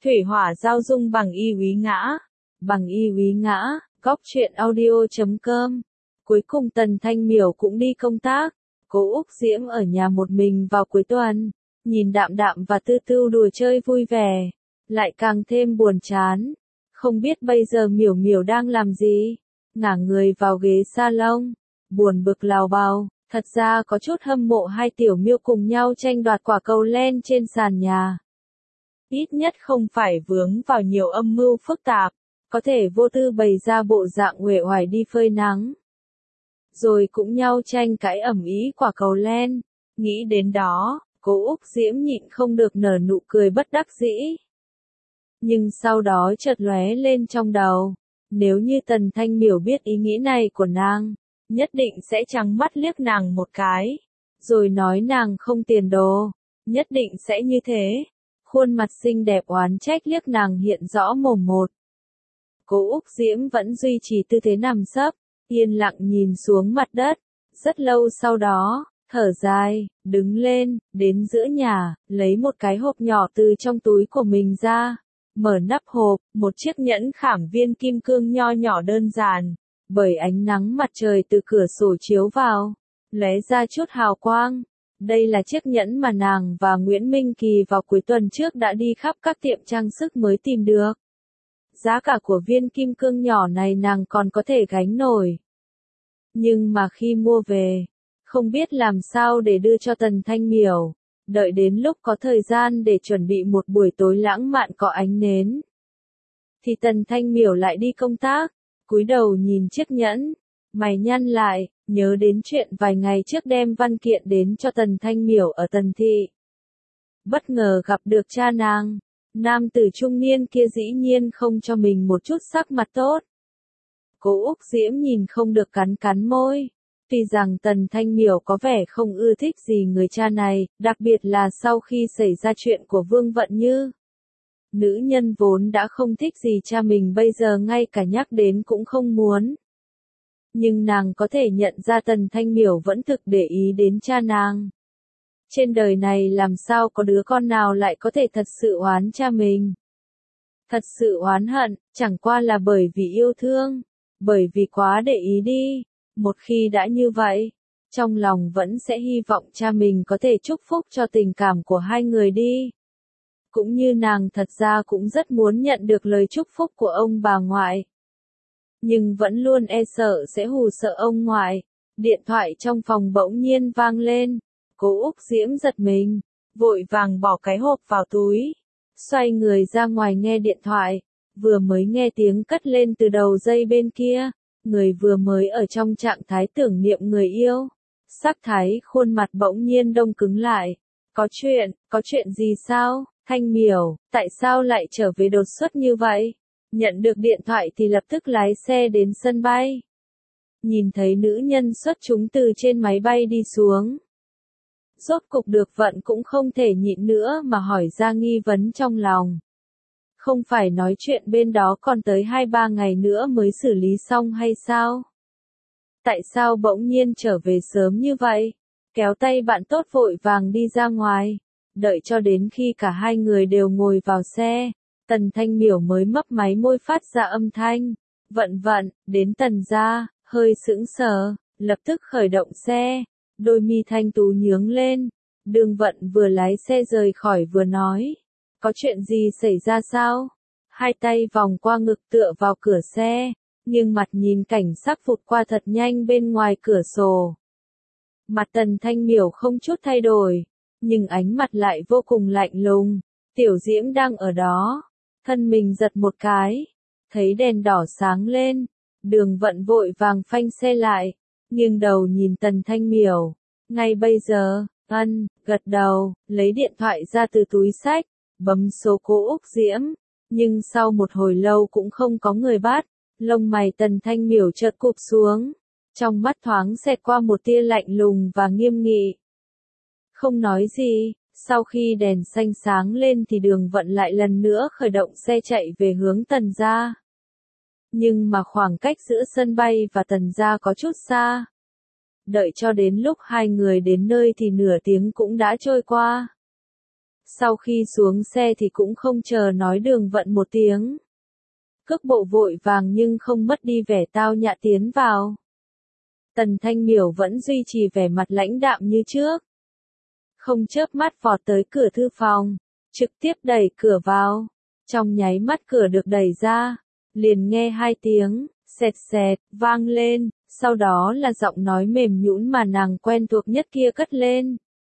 Thủy hỏa giao dung bằng y úy ngã. Bằng y úy ngã, góc truyện audio.com. Cuối cùng Tần Thanh Miểu cũng đi công tác. Cố Úc Diễm ở nhà một mình vào cuối tuần. Nhìn Đạm Đạm và Tư Tư đùa chơi vui vẻ. Lại càng thêm buồn chán. Không biết bây giờ Miểu Miểu đang làm gì. Ngả người vào ghế salon. Buồn bực lào bào. Thật ra có chút hâm mộ hai tiểu miêu cùng nhau tranh đoạt quả cầu len trên sàn nhà. Ít nhất không phải vướng vào nhiều âm mưu phức tạp, có thể vô tư bày ra bộ dạng uể oải đi phơi nắng. Rồi cũng nhau tranh cãi ầm ĩ quả cầu len. Nghĩ đến đó, Cố Úc Diễm nhịn không được nở nụ cười bất đắc dĩ. Nhưng sau đó chợt lóe lên trong đầu, nếu như Tần Thanh Miểu biết ý nghĩ này của nàng, nhất định sẽ trắng mắt liếc nàng một cái, rồi nói nàng không tiền đồ, nhất định sẽ như thế. Khuôn mặt xinh đẹp oán trách liếc nàng hiện rõ mồm một. Cố Úc Diễm vẫn duy trì tư thế nằm sấp, yên lặng nhìn xuống mặt đất. Rất lâu sau đó, thở dài, đứng lên, đến giữa nhà, lấy một cái hộp nhỏ từ trong túi của mình ra. Mở nắp hộp, một chiếc nhẫn khảm viên kim cương nho nhỏ đơn giản, bởi ánh nắng mặt trời từ cửa sổ chiếu vào, lóe ra chút hào quang. Đây là chiếc nhẫn mà nàng và Nguyễn Minh Kỳ vào cuối tuần trước đã đi khắp các tiệm trang sức mới tìm được. Giá cả của viên kim cương nhỏ này nàng còn có thể gánh nổi. Nhưng mà khi mua về, không biết làm sao để đưa cho Tần Thanh Miểu, đợi đến lúc có thời gian để chuẩn bị một buổi tối lãng mạn có ánh nến. Thì Tần Thanh Miểu lại đi công tác, cúi đầu nhìn chiếc nhẫn, mày nhăn lại, nhớ đến chuyện vài ngày trước đem văn kiện đến cho Tần Thanh Miểu ở Tần Thị. Bất ngờ gặp được cha nàng, nam tử trung niên kia dĩ nhiên không cho mình một chút sắc mặt tốt. Cố Úc Diễm nhìn không được cắn cắn môi. Tuy rằng Tần Thanh Miểu có vẻ không ưa thích gì người cha này, đặc biệt là sau khi xảy ra chuyện của Vương Vận Như. Nữ nhân vốn đã không thích gì cha mình bây giờ ngay cả nhắc đến cũng không muốn. Nhưng nàng có thể nhận ra Tần Thanh Miểu vẫn thực để ý đến cha nàng. Trên đời này làm sao có đứa con nào lại có thể thật sự oán cha mình. Thật sự oán hận, chẳng qua là bởi vì yêu thương, bởi vì quá để ý đi. Một khi đã như vậy, trong lòng vẫn sẽ hy vọng cha mình có thể chúc phúc cho tình cảm của hai người đi. Cũng như nàng thật ra cũng rất muốn nhận được lời chúc phúc của ông bà ngoại. Nhưng vẫn luôn e sợ sẽ hù sợ ông ngoại. Điện thoại trong phòng bỗng nhiên vang lên. Cố Úc Diễm giật mình, vội vàng bỏ cái hộp vào túi. Xoay người ra ngoài nghe điện thoại, vừa mới nghe tiếng cất lên từ đầu dây bên kia. Người vừa mới ở trong trạng thái tưởng niệm người yêu. Sắc thái khuôn mặt bỗng nhiên đông cứng lại. Có chuyện gì sao, Thanh Miểu, tại sao lại trở về đột xuất như vậy? Nhận được điện thoại thì lập tức lái xe đến sân bay. Nhìn thấy nữ nhân xuất chúng từ trên máy bay đi xuống. Rốt cục được Vận cũng không thể nhịn nữa mà hỏi ra nghi vấn trong lòng. Không phải nói chuyện bên đó còn tới 2-3 ngày nữa mới xử lý xong hay sao? Tại sao bỗng nhiên trở về sớm như vậy? Kéo tay bạn tốt vội vàng đi ra ngoài. Đợi cho đến khi cả hai người đều ngồi vào xe, Tần Thanh Miểu mới mấp máy môi phát ra âm thanh. Vận, đến Tần gia, hơi sững sờ, lập tức khởi động xe. Đôi mi thanh tú nhướng lên. Đường Vận vừa lái xe rời khỏi vừa nói. Có chuyện gì xảy ra sao? Hai tay vòng qua ngực tựa vào cửa xe, nhưng mặt nhìn cảnh sắc vụt qua thật nhanh bên ngoài cửa sổ. Mặt Tần Thanh Miểu không chút thay đổi, nhưng ánh mặt lại vô cùng lạnh lùng. Tiểu Diễm đang ở đó, thân mình giật một cái, thấy đèn đỏ sáng lên, Đường Vận vội vàng phanh xe lại, nghiêng đầu nhìn Tần Thanh Miểu. Ngay bây giờ, gật đầu, lấy điện thoại ra từ túi xách, bấm số Cố Úc Diễm, nhưng sau một hồi lâu cũng không có người bắt, lông mày Tần Thanh Miểu chợt cụp xuống, trong mắt thoáng xẹt qua một tia lạnh lùng và nghiêm nghị. Không nói gì, sau khi đèn xanh sáng lên thì Đường Vận lại lần nữa khởi động xe chạy về hướng Tần gia. Nhưng mà khoảng cách giữa sân bay và Tần gia có chút xa. Đợi cho đến lúc hai người đến nơi thì nửa tiếng cũng đã trôi qua. Sau khi xuống xe thì cũng không chờ nói đường vận một tiếng. Cước bộ vội vàng nhưng không mất đi vẻ tao nhã tiến vào. Tần Thanh Miểu vẫn duy trì vẻ mặt lãnh đạm như trước. Không chớp mắt vọt tới cửa thư phòng, trực tiếp đẩy cửa vào. Trong nháy mắt cửa được đẩy ra, liền nghe hai tiếng, xẹt xẹt, vang lên, sau đó là giọng nói mềm nhũn mà nàng quen thuộc nhất kia cất lên.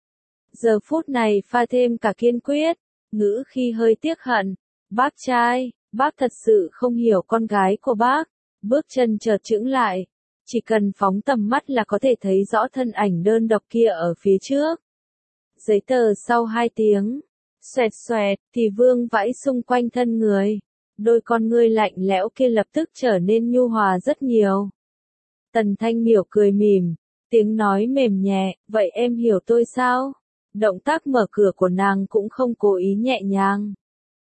Giờ phút này pha thêm cả kiên quyết, ngữ khi hơi tiếc hận. Bác trai, bác thật sự không hiểu con gái của bác. Bước chân chợt chững lại, chỉ cần phóng tầm mắt là có thể thấy rõ thân ảnh đơn độc kia ở phía trước. Giấy tờ sau 2 tiếng, xoẹt xoẹt, thì vương vãi xung quanh thân người. Đôi con ngươi lạnh lẽo kia lập tức trở nên nhu hòa rất nhiều. Tần Thanh Miểu cười mỉm, tiếng nói mềm nhẹ, vậy em hiểu tôi sao? Động tác mở cửa của nàng cũng không cố ý nhẹ nhàng.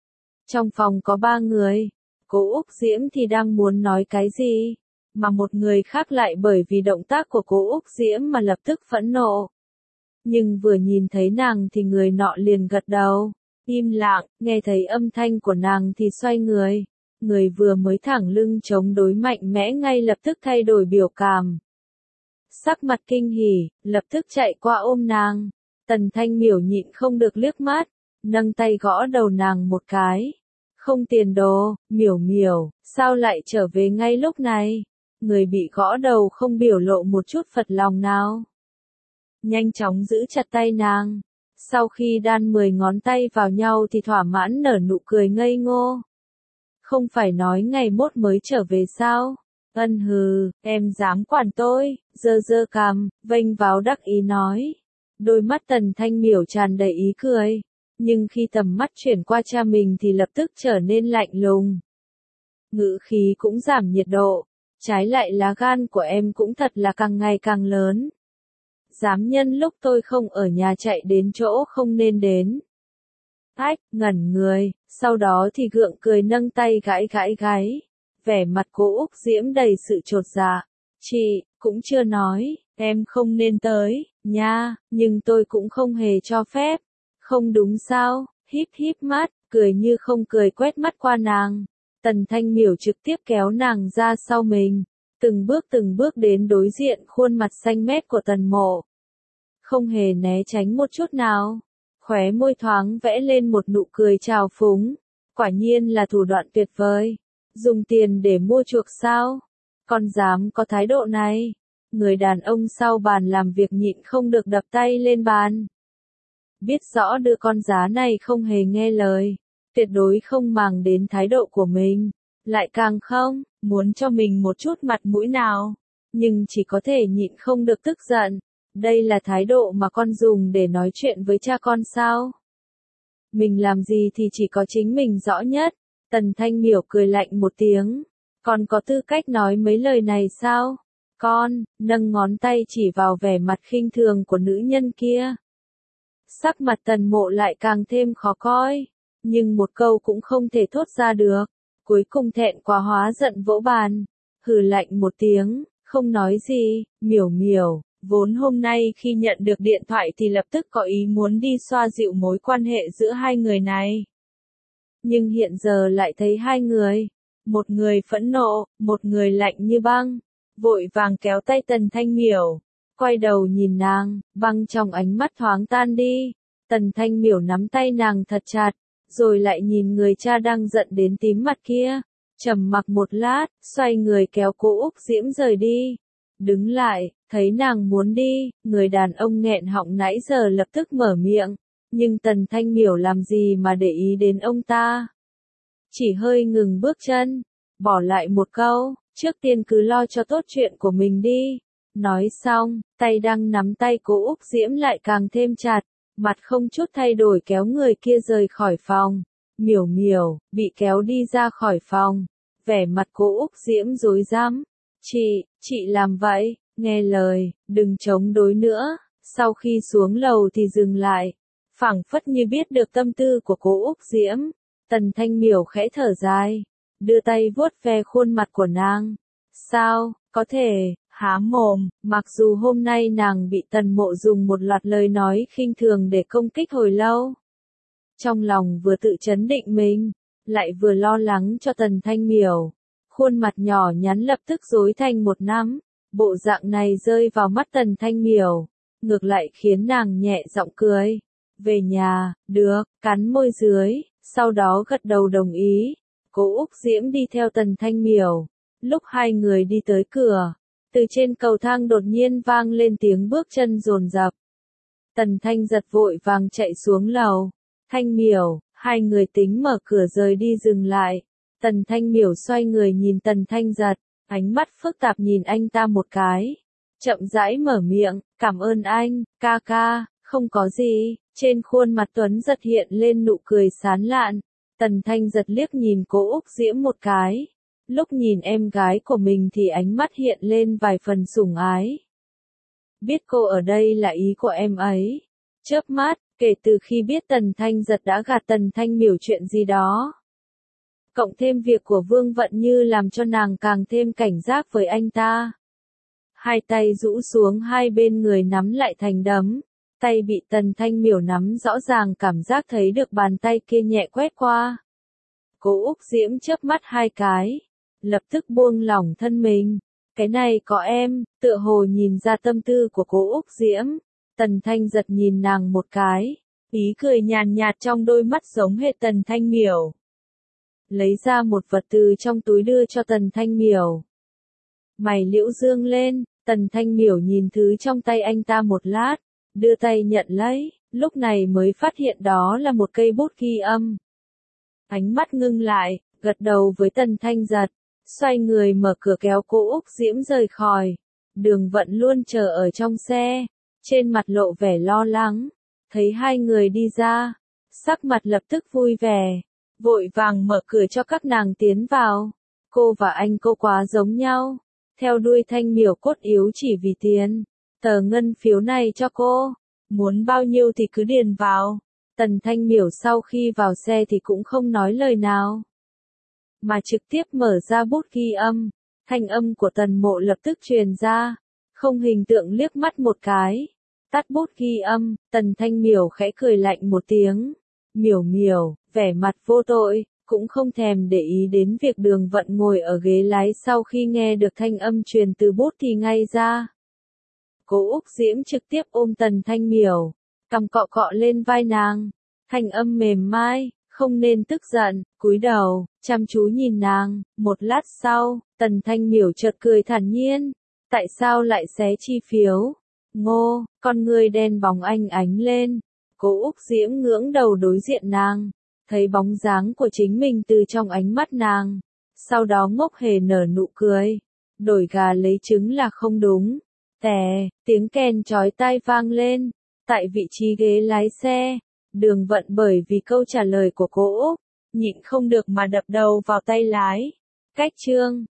Trong phòng có 3 người, Cố Úc Diễm thì đang muốn nói cái gì, mà một người khác lại bởi vì động tác của Cố Úc Diễm mà lập tức phẫn nộ. Nhưng vừa nhìn thấy nàng thì người nọ liền gật đầu, im lặng, nghe thấy âm thanh của nàng thì xoay người. Người vừa mới thẳng lưng chống đối mạnh mẽ ngay lập tức thay đổi biểu cảm. Sắc mặt kinh hỉ, lập tức chạy qua ôm nàng. Tần Thanh Miểu nhịn không được liếc mắt, nâng tay gõ đầu nàng một cái. Không tiền đồ, Miểu Miểu, sao lại trở về ngay lúc này? Người bị gõ đầu không biểu lộ một chút phật lòng nào. Nhanh chóng giữ chặt tay nàng. Sau khi đan 10 ngón tay vào nhau thì thỏa mãn nở nụ cười ngây ngô. Không phải nói ngày mốt mới trở về sao? Ân hừ, em dám quản tôi, giơ giơ cằm, vênh váo đắc ý nói. Đôi mắt Tần Thanh Miểu tràn đầy ý cười, nhưng khi tầm mắt chuyển qua cha mình thì lập tức trở nên lạnh lùng. Ngữ khí cũng giảm nhiệt độ, trái lại lá gan của em cũng thật là càng ngày càng lớn. Dám nhân lúc tôi không ở nhà chạy đến chỗ không nên đến. Ách, ngẩn người, sau đó thì gượng cười nâng tay gãi gãi gáy. Vẻ mặt Cố Úc Diễm đầy sự chột dạ. Chị, cũng chưa nói, em không nên tới, nha, nhưng tôi cũng không hề cho phép. Không đúng sao, híp híp mắt, cười như không cười quét mắt qua nàng. Tần Thanh Miểu trực tiếp kéo nàng ra sau mình, từng bước đến đối diện khuôn mặt xanh mét của Tần Mộ. Không hề né tránh một chút nào. Khóe môi thoáng vẽ lên một nụ cười trào phúng. Quả nhiên là thủ đoạn tuyệt vời. Dùng tiền để mua chuộc sao? Con dám có thái độ này. Người đàn ông sau bàn làm việc nhịn không được đập tay lên bàn. Biết rõ đứa con giá này không hề nghe lời. Tuyệt đối không màng đến thái độ của mình. Lại càng không, muốn cho mình một chút mặt mũi nào. Nhưng chỉ có thể nhịn không được tức giận. Đây là thái độ mà con dùng để nói chuyện với cha con sao? Mình làm gì thì chỉ có chính mình rõ nhất. Tần Thanh Miểu cười lạnh một tiếng. Con có tư cách nói mấy lời này sao? Con, nâng ngón tay chỉ vào vẻ mặt khinh thường của nữ nhân kia. Sắc mặt Tần Mộ lại càng thêm khó coi. Nhưng một câu cũng không thể thốt ra được. Cuối cùng thẹn quá hóa giận vỗ bàn. Hừ lạnh một tiếng, không nói gì, Miểu Miểu. Vốn hôm nay khi nhận được điện thoại thì lập tức có ý muốn đi xoa dịu mối quan hệ giữa hai người này. Nhưng hiện giờ lại thấy hai người. Một người phẫn nộ, một người lạnh như băng. Vội vàng kéo tay Tần Thanh Miểu. Quay đầu nhìn nàng, băng trong ánh mắt thoáng tan đi. Tần Thanh Miểu nắm tay nàng thật chặt. Rồi lại nhìn người cha đang giận đến tím mặt kia. Trầm mặc một lát, xoay người kéo Cố Úc Diễm rời đi. Đứng lại, thấy nàng muốn đi, người đàn ông nghẹn họng nãy giờ lập tức mở miệng. Nhưng Tần Thanh Miểu làm gì mà để ý đến ông ta. Chỉ hơi ngừng bước chân, bỏ lại một câu, trước tiên cứ lo cho tốt chuyện của mình đi. Nói xong, tay đang nắm tay Cố Úc Diễm lại càng thêm chặt, mặt không chút thay đổi kéo người kia rời khỏi phòng. Miểu Miểu, bị kéo đi ra khỏi phòng, vẻ mặt Cố Úc Diễm rối rắm. Chị làm vậy, nghe lời, đừng chống đối nữa. Sau khi xuống lầu thì dừng lại, phảng phất như biết được tâm tư của Cố Úc Diễm. Tần Thanh Miểu khẽ thở dài, đưa tay vuốt ve khuôn mặt của nàng. Sao, có thể, há mồm, mặc dù hôm nay nàng bị Tần Mộ dùng một loạt lời nói khinh thường để công kích hồi lâu. trong lòng vừa tự trấn định mình, lại vừa lo lắng cho Tần Thanh Miểu. Khuôn mặt nhỏ nhắn lập tức rối thành một nắm, bộ dạng này rơi vào mắt Tần Thanh Miểu, ngược lại khiến nàng nhẹ giọng cười. Về nhà, được, cắn môi dưới, sau đó gật đầu đồng ý. Cố Úc Diễm đi theo Tần Thanh Miểu. Lúc hai người đi tới cửa, từ trên cầu thang đột nhiên vang lên tiếng bước chân dồn dập. Tần Thanh giật vội vàng chạy xuống lầu. Thanh Miểu, hai người tính mở cửa rời đi dừng lại. Tần Thanh Miểu xoay người nhìn Tần Thanh giật, ánh mắt phức tạp nhìn anh ta một cái. Chậm rãi mở miệng, cảm ơn anh, ca ca, không có gì. Trên khuôn mặt Tuấn giật hiện lên nụ cười sán lạn. Tần Thanh giật liếc nhìn Cố Úc Diễm một cái. Lúc nhìn em gái của mình thì ánh mắt hiện lên vài phần sủng ái. Biết cô ở đây là ý của em ấy. Chớp mắt, kể từ khi biết Tần Thanh giật đã gạt Tần Thanh Miểu chuyện gì đó. Cộng thêm việc của Vương Vận Như làm cho nàng càng thêm cảnh giác với anh ta. Hai tay rũ xuống hai bên người nắm lại thành đấm. Tay bị Tần Thanh Miểu nắm rõ ràng cảm giác thấy được bàn tay kia nhẹ quét qua. Cố Úc Diễm chớp mắt hai cái, lập tức buông lỏng thân mình. Cái này có em, tựa hồ nhìn ra tâm tư của Cố Úc Diễm. Tần Thanh giật nhìn nàng một cái, ý cười nhàn nhạt trong đôi mắt giống hệt Tần Thanh Miểu. Lấy ra một vật từ trong túi đưa cho Tần Thanh Miểu. Mày liễu dương lên, Tần Thanh Miểu nhìn thứ trong tay anh ta một lát, đưa tay nhận lấy, lúc này mới phát hiện đó là một cây bút ghi âm. Ánh mắt ngưng lại, gật đầu với Tần Thanh giật, xoay người mở cửa kéo Cố Úc Diễm rời khỏi. Đường Vận luôn chờ ở trong xe, trên mặt lộ vẻ lo lắng, thấy hai người đi ra, sắc mặt lập tức vui vẻ, vội vàng mở cửa cho các nàng tiến vào. Cô và anh cô quá giống nhau, theo đuôi Thanh Miểu cốt yếu chỉ vì tiền. Tờ ngân phiếu này cho cô, muốn bao nhiêu thì cứ điền vào. Tần Thanh Miểu sau khi vào xe thì cũng không nói lời nào, mà trực tiếp mở ra bút ghi âm. Thanh âm của Tần Mộ lập tức truyền ra, không hình tượng liếc mắt một cái. Tắt bút ghi âm, Tần Thanh Miểu khẽ cười lạnh một tiếng. Miểu Miểu, vẻ mặt vô tội, cũng không thèm để ý đến việc Đường Vận ngồi ở ghế lái sau khi nghe được thanh âm truyền từ bút thì ngay ra. Cố Úc Diễm trực tiếp ôm Tần Thanh Miểu, cằm cọ cọ lên vai nàng, thanh âm mềm mai, không nên tức giận, cúi đầu, chăm chú nhìn nàng. Một lát sau, Tần Thanh Miểu chợt cười thản nhiên, tại sao lại xé chi phiếu? Ngô, con người đen bóng anh ánh lên. Cố Úc Diễm ngưỡng đầu đối diện nàng, thấy bóng dáng của chính mình từ trong ánh mắt nàng, sau đó ngốc hề nở nụ cười. Đổi gà lấy trứng là không đúng. Tè, tiếng kèn chói tai vang lên, tại vị trí ghế lái xe. Đường Vận bởi vì câu trả lời của Cố Úc, nhịn không được mà đập đầu vào tay lái. Cách chương